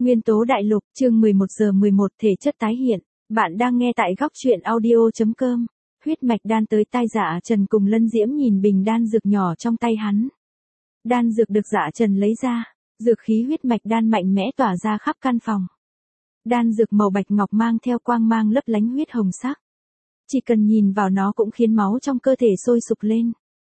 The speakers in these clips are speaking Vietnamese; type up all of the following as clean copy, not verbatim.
Nguyên tố đại lục, chương 11:11 thể chất tái hiện. Bạn đang nghe tại góc truyện audio.com. Huyết mạch đan tới tai Dạ Trần cùng Lân Diễm nhìn bình đan dược nhỏ trong tay hắn. Đan dược được Dạ Trần lấy ra, dược khí huyết mạch đan mạnh mẽ tỏa ra khắp căn phòng. Đan dược màu bạch ngọc mang theo quang mang lấp lánh huyết hồng sắc. Chỉ cần nhìn vào nó cũng khiến máu trong cơ thể sôi sục lên.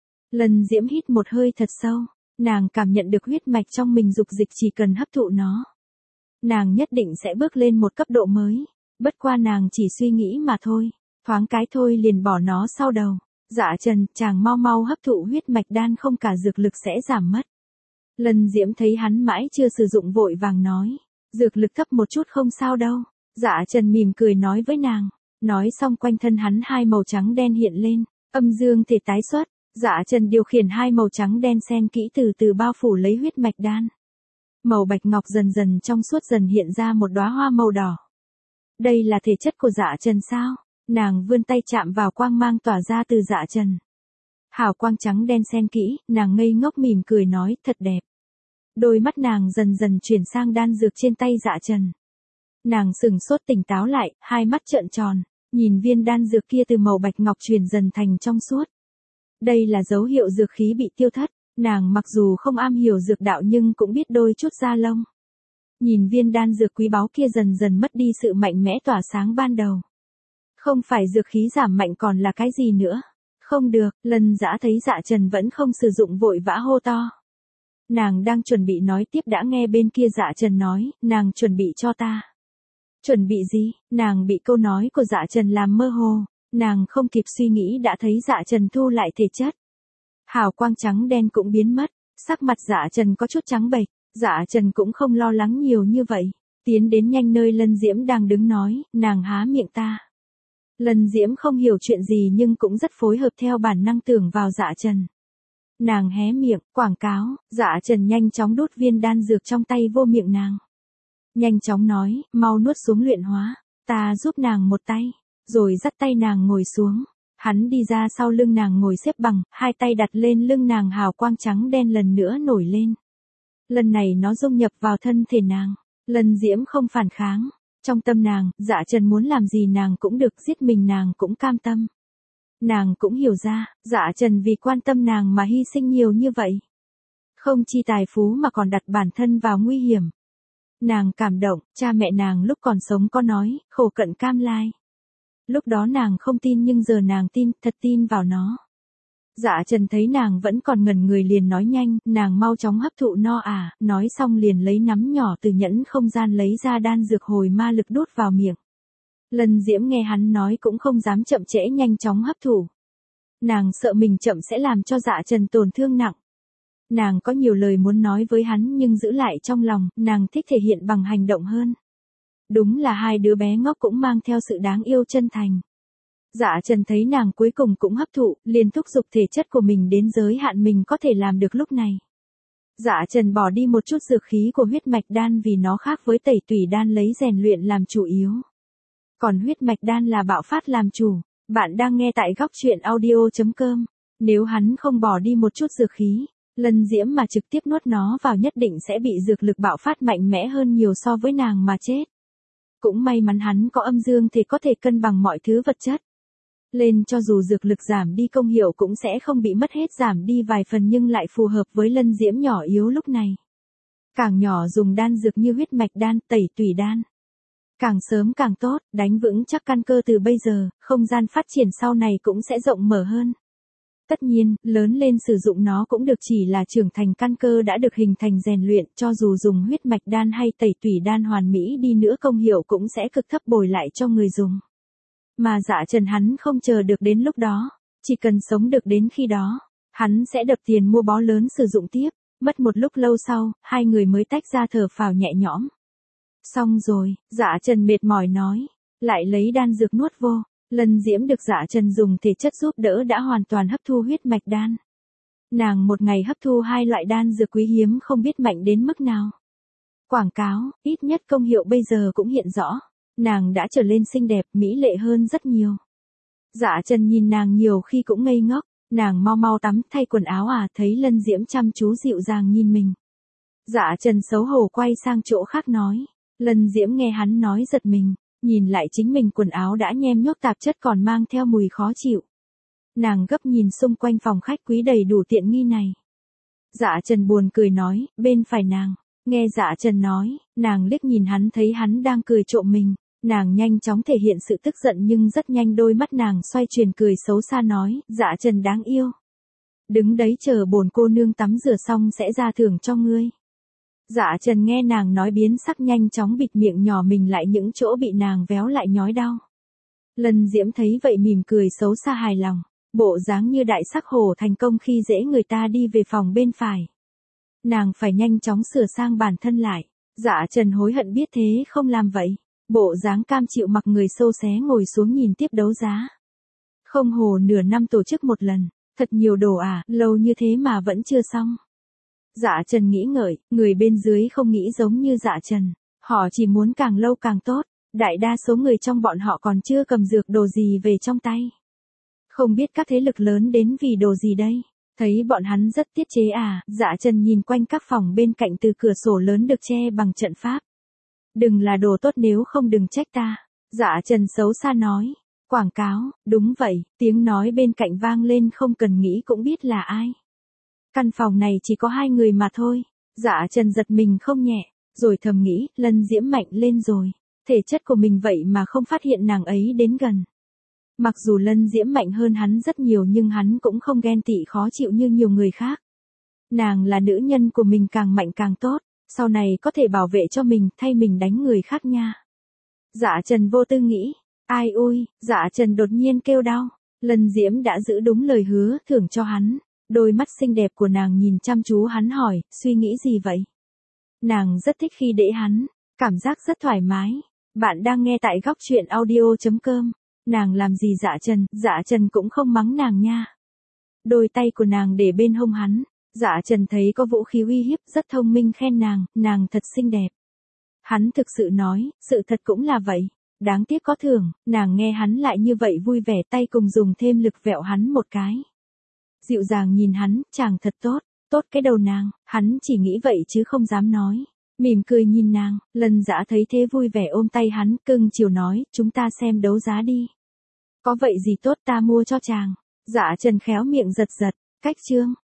Lân Diễm hít một hơi thật sâu, nàng cảm nhận được huyết mạch trong mình dục dịch chỉ cần hấp thụ nó. Nàng nhất định sẽ bước lên một cấp độ mới, bất qua nàng chỉ suy nghĩ mà thôi, thoáng cái thôi liền bỏ nó sau đầu. Dạ Trần, chàng mau mau hấp thụ huyết mạch đan không cả dược lực sẽ giảm mất. Lân Diễm thấy hắn mãi chưa sử dụng vội vàng nói, dược lực thấp một chút không sao đâu. Dạ Trần mỉm cười nói với nàng, nói xong quanh thân hắn hai màu trắng đen hiện lên, âm dương thể tái xuất. Dạ Trần điều khiển hai màu trắng đen xen kỹ từ từ bao phủ lấy huyết mạch đan. Màu bạch ngọc dần dần trong suốt dần hiện ra một đóa hoa màu đỏ. Đây là thể chất của Dạ Trần sao? Nàng vươn tay chạm vào quang mang tỏa ra từ Dạ Trần. Hào quang trắng đen xen kỹ, nàng ngây ngốc mỉm cười nói, thật đẹp. Đôi mắt nàng dần dần chuyển sang đan dược trên tay Dạ Trần. Nàng sửng sốt tỉnh táo lại, hai mắt trợn tròn, nhìn viên đan dược kia từ màu bạch ngọc chuyển dần thành trong suốt. Đây là dấu hiệu dược khí bị tiêu thất, nàng mặc dù không am hiểu dược đạo nhưng cũng biết đôi chút da lông. Nhìn viên đan dược quý báu kia dần dần mất đi sự mạnh mẽ tỏa sáng ban đầu. Không phải dược khí giảm mạnh còn là cái gì nữa. Không được, Lân Dã thấy Dạ Trần vẫn không sử dụng vội vã hô to. Nàng đang chuẩn bị nói tiếp đã nghe bên kia Dạ Trần nói, nàng chuẩn bị cho ta. Chuẩn bị gì? Nàng bị câu nói của Dạ Trần làm mơ hồ. Nàng không kịp suy nghĩ đã thấy Dạ Trần thu lại thể chất. Hào quang trắng đen cũng biến mất, sắc mặt Dạ Trần có chút trắng bệch. Dạ Trần cũng không lo lắng nhiều như vậy, tiến đến nhanh nơi Lân Diễm đang đứng nói, nàng há miệng ta. Lân Diễm không hiểu chuyện gì nhưng cũng rất phối hợp theo bản năng tưởng vào Dạ Trần. Nàng hé miệng, quảng cáo, Dạ Trần nhanh chóng đút viên đan dược trong tay vô miệng nàng. Nhanh chóng nói, mau nuốt xuống luyện hóa, ta giúp nàng một tay. Rồi dắt tay nàng ngồi xuống. Hắn đi ra sau lưng nàng ngồi xếp bằng, hai tay đặt lên lưng nàng hào quang trắng đen lần nữa nổi lên. Lần này nó dung nhập vào thân thể nàng. Lân Diễm không phản kháng. Trong tâm nàng, Dạ Trần muốn làm gì nàng cũng được, giết mình nàng cũng cam tâm. Nàng cũng hiểu ra, Dạ Trần vì quan tâm nàng mà hy sinh nhiều như vậy. Không chi tài phú mà còn đặt bản thân vào nguy hiểm. Nàng cảm động, cha mẹ nàng lúc còn sống có nói, khổ cận cam lai. Lúc đó nàng không tin nhưng giờ nàng tin, thật tin vào nó. Dạ Trần thấy nàng vẫn còn ngẩn người liền nói nhanh, nàng mau chóng hấp thụ no à, nói xong liền lấy nắm nhỏ từ nhẫn không gian lấy ra đan dược hồi ma lực đút vào miệng. Lân Diễm nghe hắn nói cũng không dám chậm trễ nhanh chóng hấp thụ. Nàng sợ mình chậm sẽ làm cho Dạ Trần tổn thương nặng. Nàng có nhiều lời muốn nói với hắn nhưng giữ lại trong lòng, nàng thích thể hiện bằng hành động hơn. Đúng là hai đứa bé ngốc cũng mang theo sự đáng yêu chân thành. Dạ Trần thấy nàng cuối cùng cũng hấp thụ, liền thúc giục thể chất của mình đến giới hạn mình có thể làm được lúc này. Dạ Trần bỏ đi một chút dược khí của huyết mạch đan vì nó khác với tẩy tủy đan lấy rèn luyện làm chủ yếu. Còn huyết mạch đan là bạo phát làm chủ. Bạn đang nghe tại góc truyện audio.com. Nếu hắn không bỏ đi một chút dược khí, Lân Diễm mà trực tiếp nuốt nó vào nhất định sẽ bị dược lực bạo phát mạnh mẽ hơn nhiều so với nàng mà chết. Cũng may mắn hắn có âm dương thì có thể cân bằng mọi thứ vật chất. Lên cho dù dược lực giảm đi công hiệu cũng sẽ không bị mất hết, giảm đi vài phần nhưng lại phù hợp với Lân Diễm nhỏ yếu lúc này. Càng nhỏ dùng đan dược như huyết mạch đan, tẩy tủy đan. Càng sớm càng tốt, đánh vững chắc căn cơ từ bây giờ, không gian phát triển sau này cũng sẽ rộng mở hơn. Tất nhiên, lớn lên sử dụng nó cũng được, chỉ là trưởng thành căn cơ đã được hình thành rèn luyện, cho dù dùng huyết mạch đan hay tẩy tủy đan hoàn mỹ đi nữa công hiệu cũng sẽ cực thấp bồi lại cho người dùng. Mà Dạ Trần hắn không chờ được đến lúc đó, chỉ cần sống được đến khi đó, hắn sẽ đập tiền mua bó lớn sử dụng tiếp, mất một lúc lâu sau, hai người mới tách ra thở phào nhẹ nhõm. Xong rồi, Dạ Trần mệt mỏi nói, lại lấy đan dược nuốt vô. Lân Diễm được Dạ Trần dùng thể chất giúp đỡ đã hoàn toàn hấp thu huyết mạch đan. Nàng một ngày hấp thu hai loại đan dược quý hiếm không biết mạnh đến mức nào. Quảng cáo, ít nhất công hiệu bây giờ cũng hiện rõ. Nàng đã trở lên xinh đẹp, mỹ lệ hơn rất nhiều. Dạ Trần nhìn nàng nhiều khi cũng ngây ngốc, nàng mau mau tắm thay quần áo à, thấy Lân Diễm chăm chú dịu dàng nhìn mình. Dạ Trần xấu hổ quay sang chỗ khác nói, Lân Diễm nghe hắn nói giật mình, nhìn lại chính mình quần áo đã nhem nhuốc tạp chất còn mang theo mùi khó chịu. Nàng gấp nhìn xung quanh phòng khách quý đầy đủ tiện nghi này. Dạ Trần buồn cười nói, bên phải nàng. Nghe Dạ Trần nói, nàng liếc nhìn hắn thấy hắn đang cười trộm mình. Nàng nhanh chóng thể hiện sự tức giận nhưng rất nhanh đôi mắt nàng xoay chuyển cười xấu xa nói, Dạ Trần đáng yêu. Đứng đấy chờ bổn cô nương tắm rửa xong sẽ ra thưởng cho ngươi. Dạ Trần nghe nàng nói biến sắc nhanh chóng bịt miệng nhỏ mình lại những chỗ bị nàng véo lại nhói đau. Lân Diễm thấy vậy mỉm cười xấu xa hài lòng, bộ dáng như đại sắc hổ thành công khi dễ người ta đi về phòng bên phải. Nàng phải nhanh chóng sửa sang bản thân lại. Dạ Trần hối hận biết thế không làm vậy. Bộ dáng cam chịu mặc người xô xé ngồi xuống nhìn tiếp đấu giá. Không hồ nửa năm tổ chức một lần, thật nhiều đồ à, lâu như thế mà vẫn chưa xong. Dạ Trần nghĩ ngợi, người bên dưới không nghĩ giống như Dạ Trần, họ chỉ muốn càng lâu càng tốt, đại đa số người trong bọn họ còn chưa cầm dược đồ gì về trong tay. Không biết các thế lực lớn đến vì đồ gì đây, thấy bọn hắn rất tiết chế à, Dạ Trần nhìn quanh các phòng bên cạnh từ cửa sổ lớn được che bằng trận pháp. Đừng là đồ tốt nếu không đừng trách ta, Dạ Trần xấu xa nói. Quảng cáo, đúng vậy, tiếng nói bên cạnh vang lên không cần nghĩ cũng biết là ai. Căn phòng này chỉ có 2 người mà thôi. Dạ Trần giật mình không nhẹ, rồi thầm nghĩ, Lân Diễm mạnh lên rồi. Thể chất của mình vậy mà không phát hiện nàng ấy đến gần. Mặc dù Lân Diễm mạnh hơn hắn rất nhiều nhưng hắn cũng không ghen tị khó chịu như nhiều người khác. Nàng là nữ nhân của mình càng mạnh càng tốt, sau này có thể bảo vệ cho mình thay mình đánh người khác nha. Dạ Trần vô tư nghĩ. Ai ui, Dạ Trần đột nhiên kêu đau. Lân Diễm đã giữ đúng lời hứa thưởng cho hắn. Đôi mắt xinh đẹp của nàng nhìn chăm chú hắn hỏi, suy nghĩ gì vậy? Nàng rất thích khi đễ hắn, cảm giác rất thoải mái. Bạn đang nghe tại góc truyện audio.com. Nàng làm gì Dạ Trần cũng không mắng nàng nha. Đôi tay của nàng để bên hông hắn. Dạ Trần thấy có vũ khí uy hiếp rất thông minh khen nàng thật xinh đẹp. Hắn thực sự nói, sự thật cũng là vậy. Đáng tiếc có thưởng, nàng nghe hắn lại như vậy vui vẻ tay cùng dùng thêm lực vẹo hắn một cái. Dịu dàng nhìn hắn, chàng thật tốt, tốt cái đầu nàng, hắn chỉ nghĩ vậy chứ không dám nói. Mỉm cười nhìn nàng, Lân Dã thấy thế vui vẻ ôm tay hắn, cưng chiều nói, chúng ta xem đấu giá đi. Có vậy gì tốt ta mua cho chàng. Dạ Trần khéo miệng giật giật, cách chương.